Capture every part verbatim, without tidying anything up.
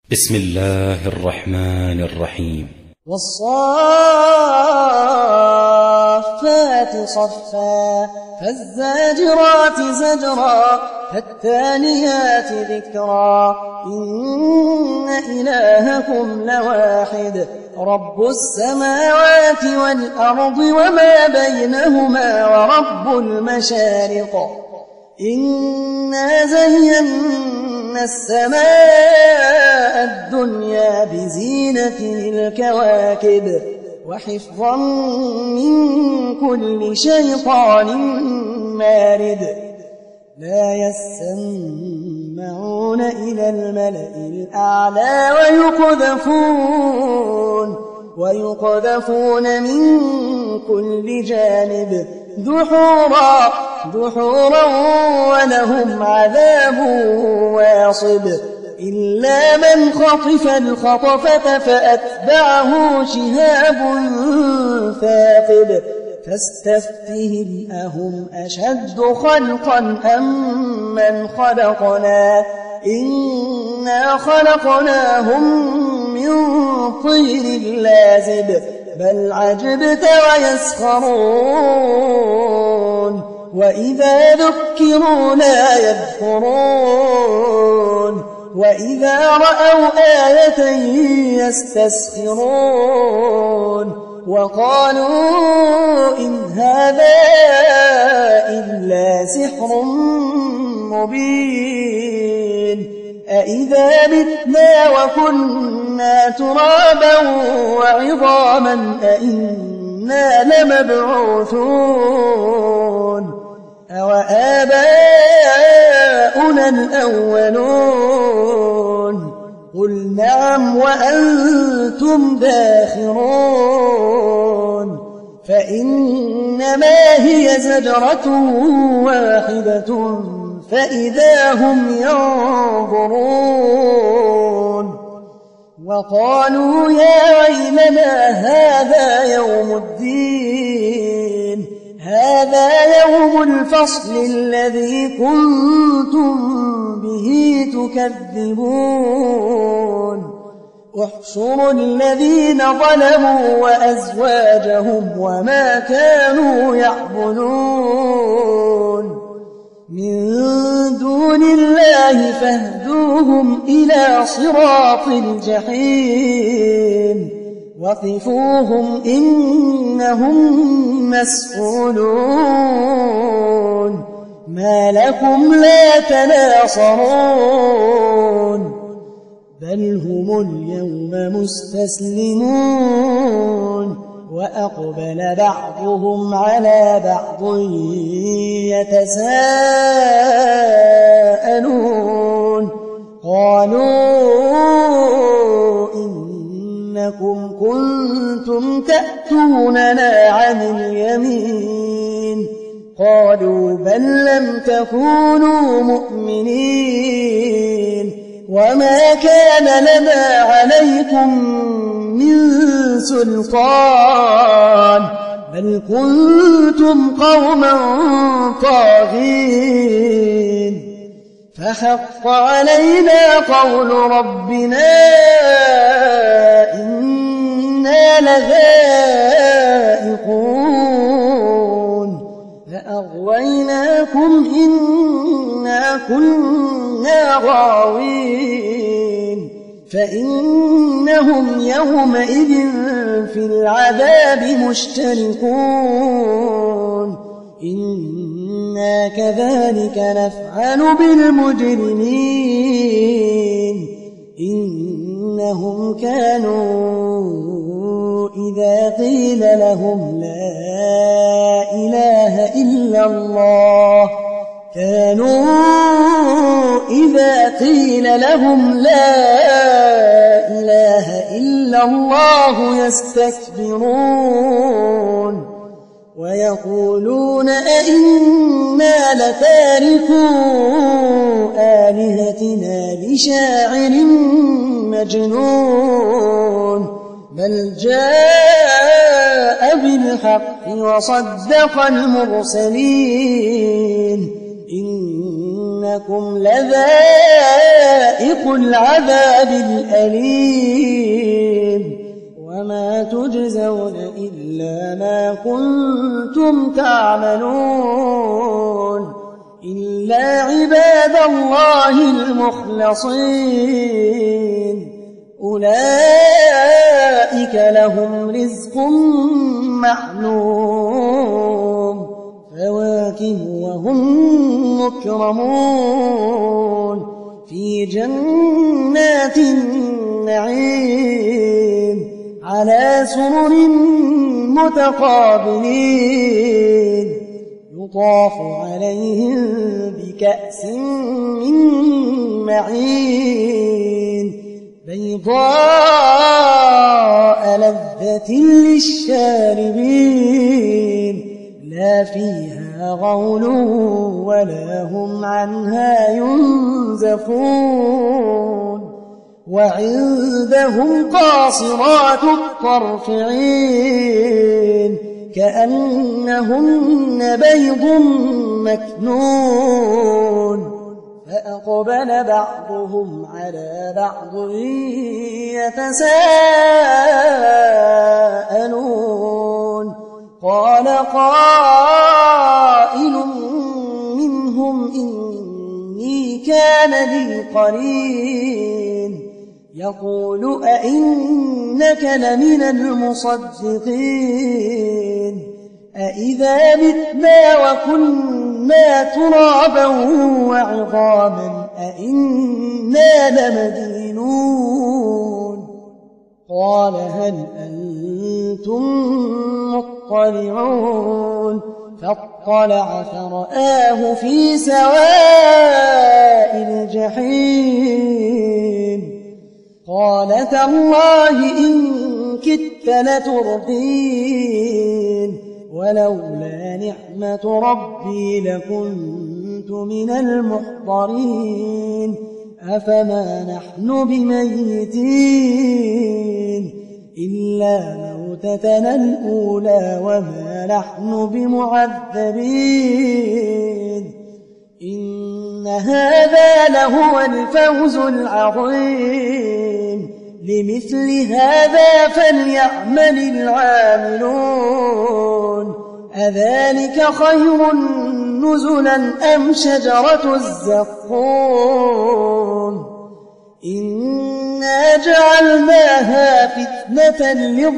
بسم الله الرحمن الرحيم. والصافات صفا فالزاجرات زجرا فالتاليات ذكرا إن إلهكم لواحد رب السماوات والأرض وما بينهما ورب المشارق إنا زينا السماء الدنيا بزينة الكواكب وحفظا من كل شيطان مارد لا يسمعون إلى الملأ الأعلى ويقذفون ويقذفون من كل جانب دحورا دحورا ولهم عذاب واصب إلا من خطف الخطفة فأتبعه شهاب ثاقب فاستفتهم أهم أشد خلقا أم من خلقنا إنا خلقناهم من طين لازب بل عجبت ويسخرون وإذا ذكروا لا يذكرون وإذا رأوا آية يستسخرون وقالوا إن هذا إلا سحر مبين أإذا متنا وكنا ترابا وعظاما أإنا لمبعوثون أوآباؤنا الأولون قل نعم وأنتم داخرون فإنما هي زجرة واحدة فإذا هم ينظرون وقالوا يا ويلنا هذا يوم الدين هذا يوم الفصل الذي كنتم به تكذبون احشروا الذين ظلموا وأزواجهم وما كانوا يعبدون من دون الله فاهدوهم إلى صراط الجحيم وقفوهم إنهم مسؤولون ما لكم لا تناصرون بل هم اليوم مستسلمون وأقبل بعضهم على بعض يتساءلون قالوا إنكم كنتم تأتوننا عن اليمين قالوا بل لم تكونوا مؤمنين وما كان لنا عليكم من سلطان بل كنتم قوما طاغين فحق علينا قول ربنا إنا لذائقون فأغويناكم إنا كنا غاوين فإنهم يومئذ في العذاب مشتركون إنا كذلك نفعل بالمجرمين إنهم كانوا إذا قيل لهم لا إله إلا الله كانوا إذا قيل لهم لا إله إلا الله يستكبرون ويقولون أئنا لتاركو آلهتنا لشاعر مجنون بل جاء بالحق وصدق المرسلين إن إنكم لذائق العذاب الأليم وما تجزون إلا ما كنتم تعملون إلا عباد الله المخلصين أولئك لهم رزق معلوم فواكه وهم مكرمون في جنات النعيم على سرر متقابلين يطاف عليهم بكأس من معين بيضاء لذة للشاربين لا فيها غول ولا هم عنها ينزفون وعندهم قاصرات الطرف عين كأنهن بيض مكنون فأقبل بعضهم على بعض يتساءلون قال قائل منهم إني كان لي قرين يقول أئنك لمن المصدقين أئذا متنا وكنا ترابا وعظاما أئنا لمدينون قال هل أنتم مطلعون فاطلع فرآه في سواء الجحيم قال تالله إن كدت لتردين ولولا نعمة ربي لكنت من المحضرين أفما نحن بميتين إلا موتتنا الأولى وما نحن بمعذبين إن هذا لهو الفوز العظيم لمثل هذا فليعمل العاملون أذلك خير نزلا أم شجرة الزقوم إنا جعلناها فتنة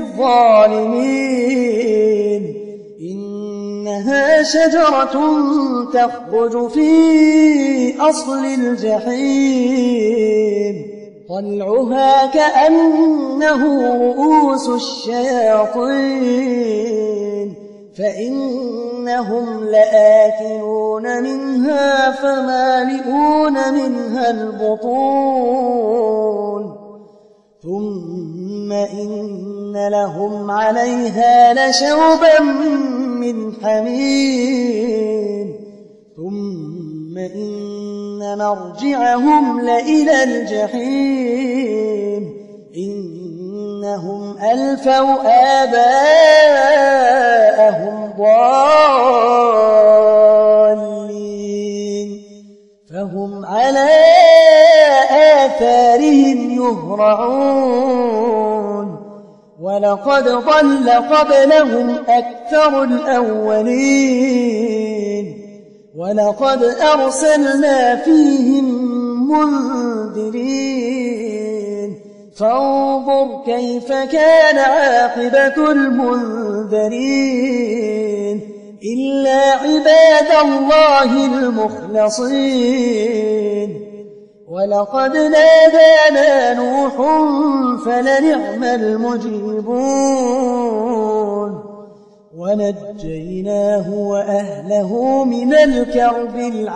للظالمين إنها شجرة تخرج في أصل الجحيم طلعها كأنه رؤوس الشياطين فإنهم لآكلون منها فمالئون منها البطون ثم إن لهم عليها لشوبا من حميم ثم إن مرجعهم لإلى الجحيم إنهم ألفوا آباءهم ضالين فهم على آثارهم يهرعون ولقد ضل قبلهم أكثر الأولين ولقد أرسلنا فيهم منذرين فانظر كيف كان عاقبة المنذرين إلا عباد الله المخلصين ولقد نادانا نوح فلنعم المجيبون ونجيناه وأهله من الكرب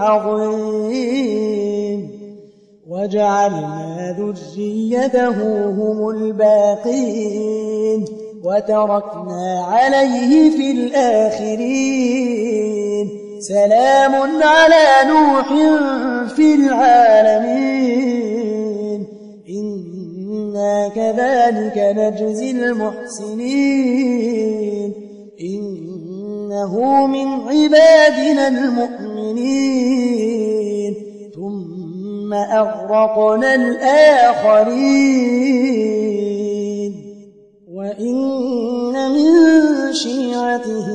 العظيم وجعلنا ذريته هم الباقين وتركنا عليه في الآخرين سلام على نوح في العالمين إنا كذلك نجزي المحسنين إنه من عبادنا المؤمنين ثم أغرقنا الآخرين وإن من شيعته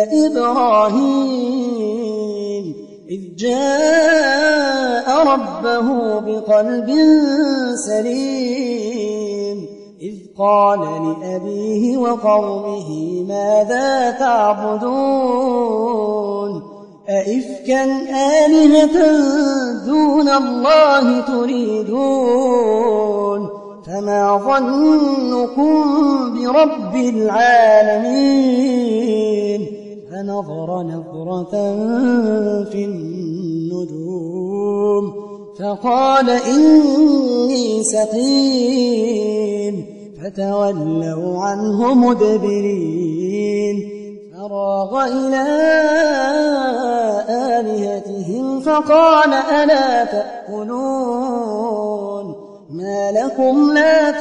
لإبراهيم إذ جاء ربه بقلب سليم إذ قال لأبيه وقومه ماذا تعبدون أئفكا آلهة دون الله تريدون فما ظنكم برب العالمين فنظر نظرة في النجوم فقال إني سقيم فتولوا عنه مدبرين فراغ إلى آلهتهم فقال ألا تأكلون ما لكم لا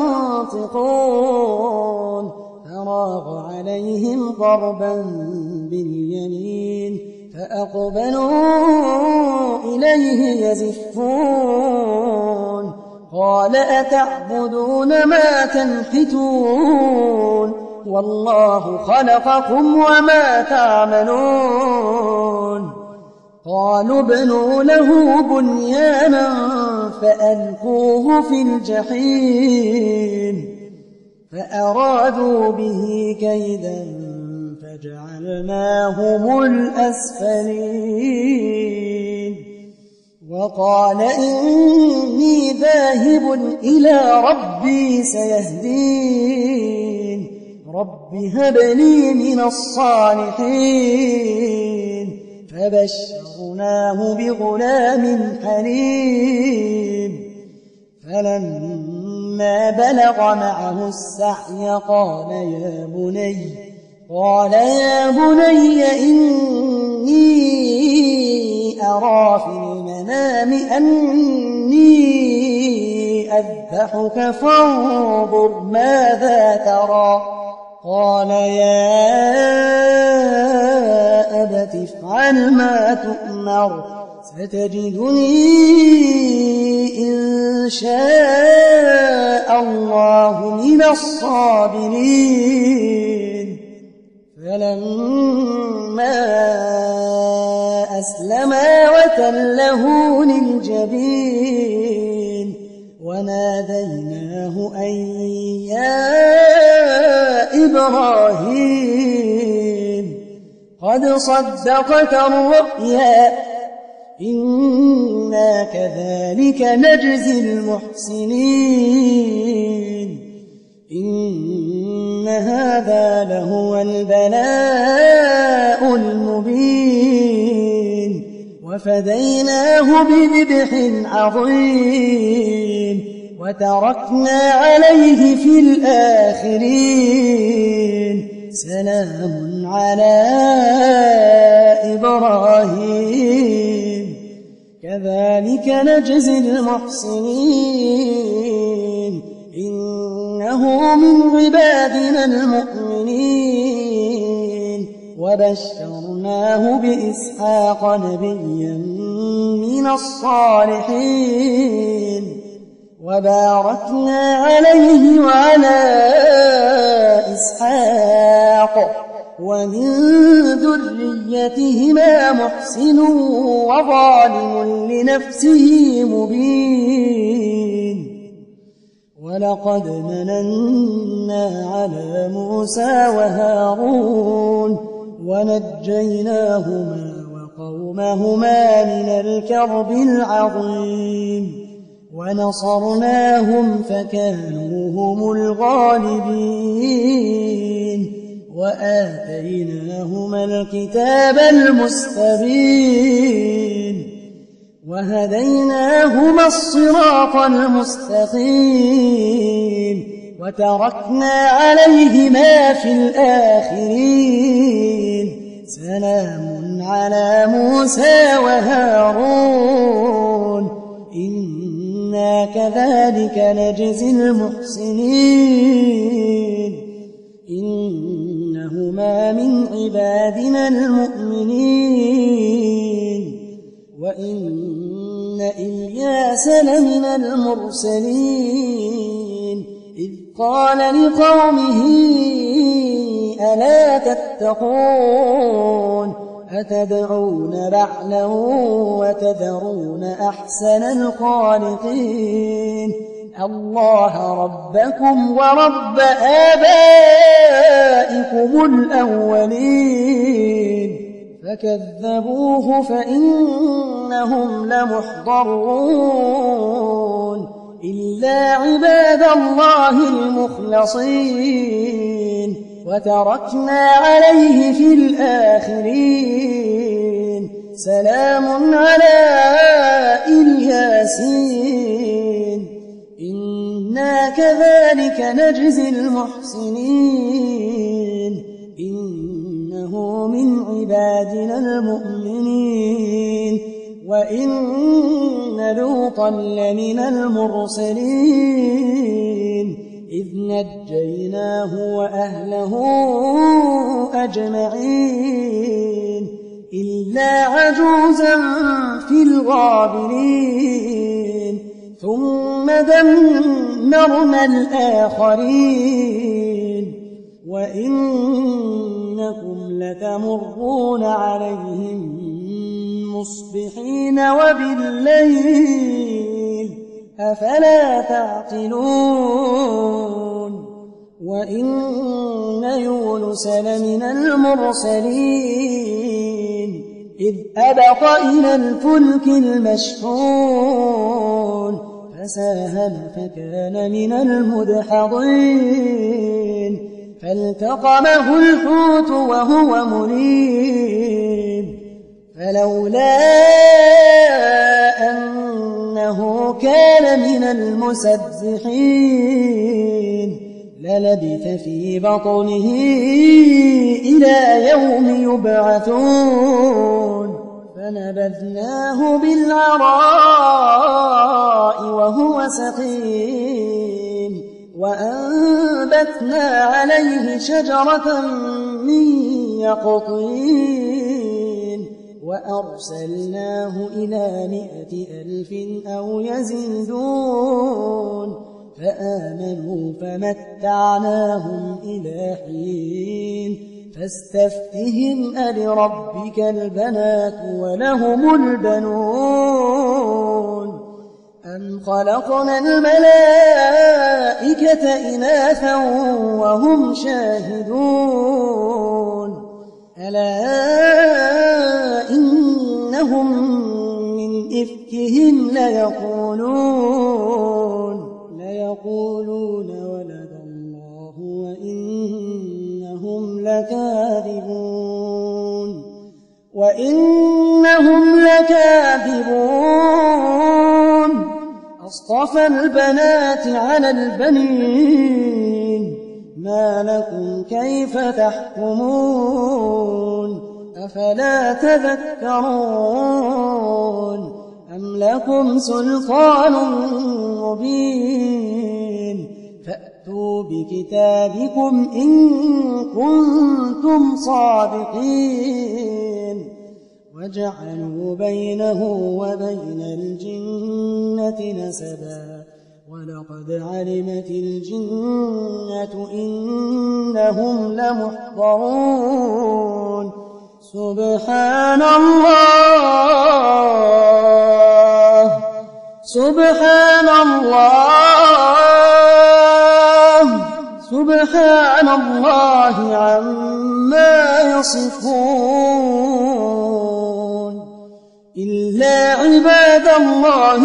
تنطقون فراغ عليهم ضربا باليمين فأقبلوا إليه يزفون قال أتعبدون ما تنحتون والله خلقكم وما تعملون قالوا ابنوا له بنيانا فألقوه في الجحيم فأرادوا به كيدا فجعلناهم الأسفلين وقال إني ذاهب إلى ربي سيهدين رب هب لي من الصالحين فبشرناه بغلام حليم فلما بلغ معه السعي قال يا بني قال يا بني إني أرى في المنام أني أذبحك فانظر ماذا ترى قال يا أبت افعل ما تؤمر ستجدني إن شاء الله من الصابرين فلما أسلما وتله للجبين وناديناه أن يا إبراهيم قد صدقت الرؤيا إنا كذلك نجزي المحسنين إن هذا لهو البلاء المبين وفديناه بذبح عظيم وتركنا عليه في الآخرين سلام على إبراهيم كذلك نجزي المحسنين إنه من عبادنا المؤمنين وبشرناه بإسحاق نبيا من الصالحين وباركنا عليه وعلى إسحاق ومن ذريتهما محسن وظالم لنفسه مبين ولقد مننا على موسى وهارون ونجيناهما وقومهما من الكرب العظيم ونصرناهم فكانوا هم الغالبين وآتيناهما الكتاب المستبين وهديناهما الصراط المستقيم وتركنا عليهما في الآخرين سلام على موسى وهارون إنا كذلك نجزي المحسنين إنهما من عبادنا المؤمنين وإن إلياس لمن المرسلين إذ قال لقومه ألا تتقون أتدعون بعلا وتذرون أحسن الخالقين الله ربكم ورب آبائكم الأولين فكذبوه فإنهم لمحضرون إلا عباد الله المخلصين وتركنا عليه في الآخرين سلام على الياسين إنا كذلك نجزي المحسنين إنه من عبادنا المؤمنين وإن لوطا لمن المرسلين إذ نجيناه وأهله أجمعين إلا عجوزا في الغابرين ثم دمرنا الآخرين وإنكم لتمرون عليهم مصبحين وبالليل أفلا تعقلون وإن يونس لمن المرسلين إذ أبق إلى الفلك المشحون فساهم فكان من المدحضين فالتقمه الحوت وهو مليم فلولا أنه كان من المسبحين للبث في بطنه إلى يوم يبعثون فنبذناه بالعراء وهو سقيم وأنبتنا عليه شجرة من يقطين وأرسلناه إلى مائة ألف أو يزيدون فآمنوا فمتعناهم إلى حين فاستفتهم ألربك البنات ولهم البنون أم خلقنا الملائكة إناثا وهم شاهدون ألا إنهم من إفكهم ليقولون ليقولون ولد الله وإنهم لكاذبون وإنهم لكاذبون أصطفى البنات على البنين ما لكم كيف تحكمون أفلا تذكرون أم لكم سلطان مبين فأتوا بكتابكم إن كنتم صادقين وجعلوا بينه وبين الجنة نسبا ولقد علمت الجنة إنهم لمحضرون سبحان الله سبحان الله سبحان الله عما يصفون إلا عباد الله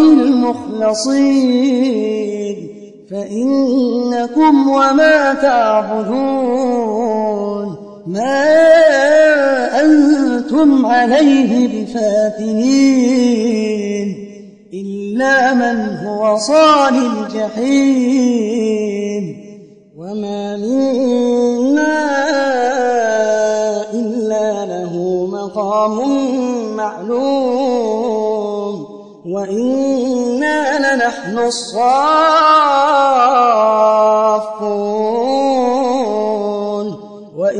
المخلصين فإنكم وما تعبدون ما أنتم عليه بفاتنين إلا من هو صال الجحيم وما منا إلا له مقام معلوم وإنا لنحن الصافون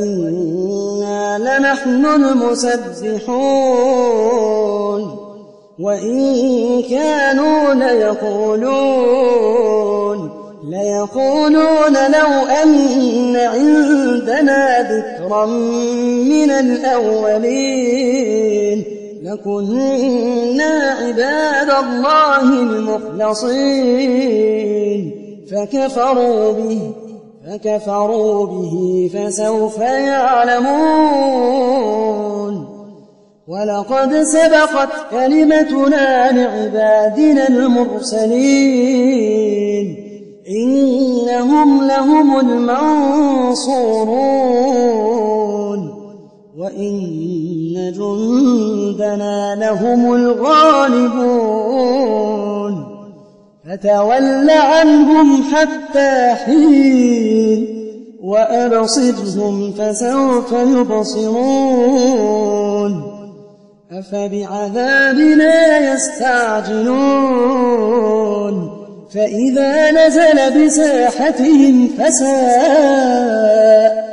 وإنا لنحن المسبحون وإن كانوا ليقولون ليقولون لو أن عندنا ذكرا من الأولين لكنا عباد الله المخلصين فكفروا به فكفروا به فسوف يعلمون ولقد سبقت كلمتنا لعبادنا المرسلين إنهم لهم المنصورون وإن جندنا لهم الغالبون فتول عنهم حتى حين وأبصرهم فسوف يبصرون أفبعذابنا يستعجلون فإذا نزل بساحتهم فساء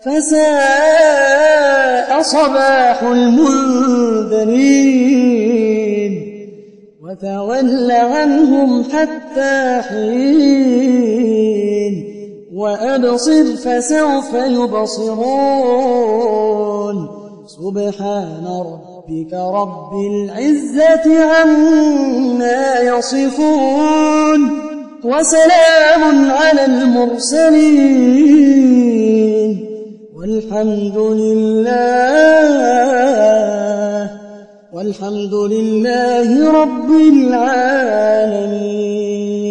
فساء صباح المنذرين وتول عنهم حتى حين وأبصر فسوف يبصرون سبحان ربك رب العزة عما يصفون وسلام على المرسلين والحمد لله والحمد لله رب العالمين.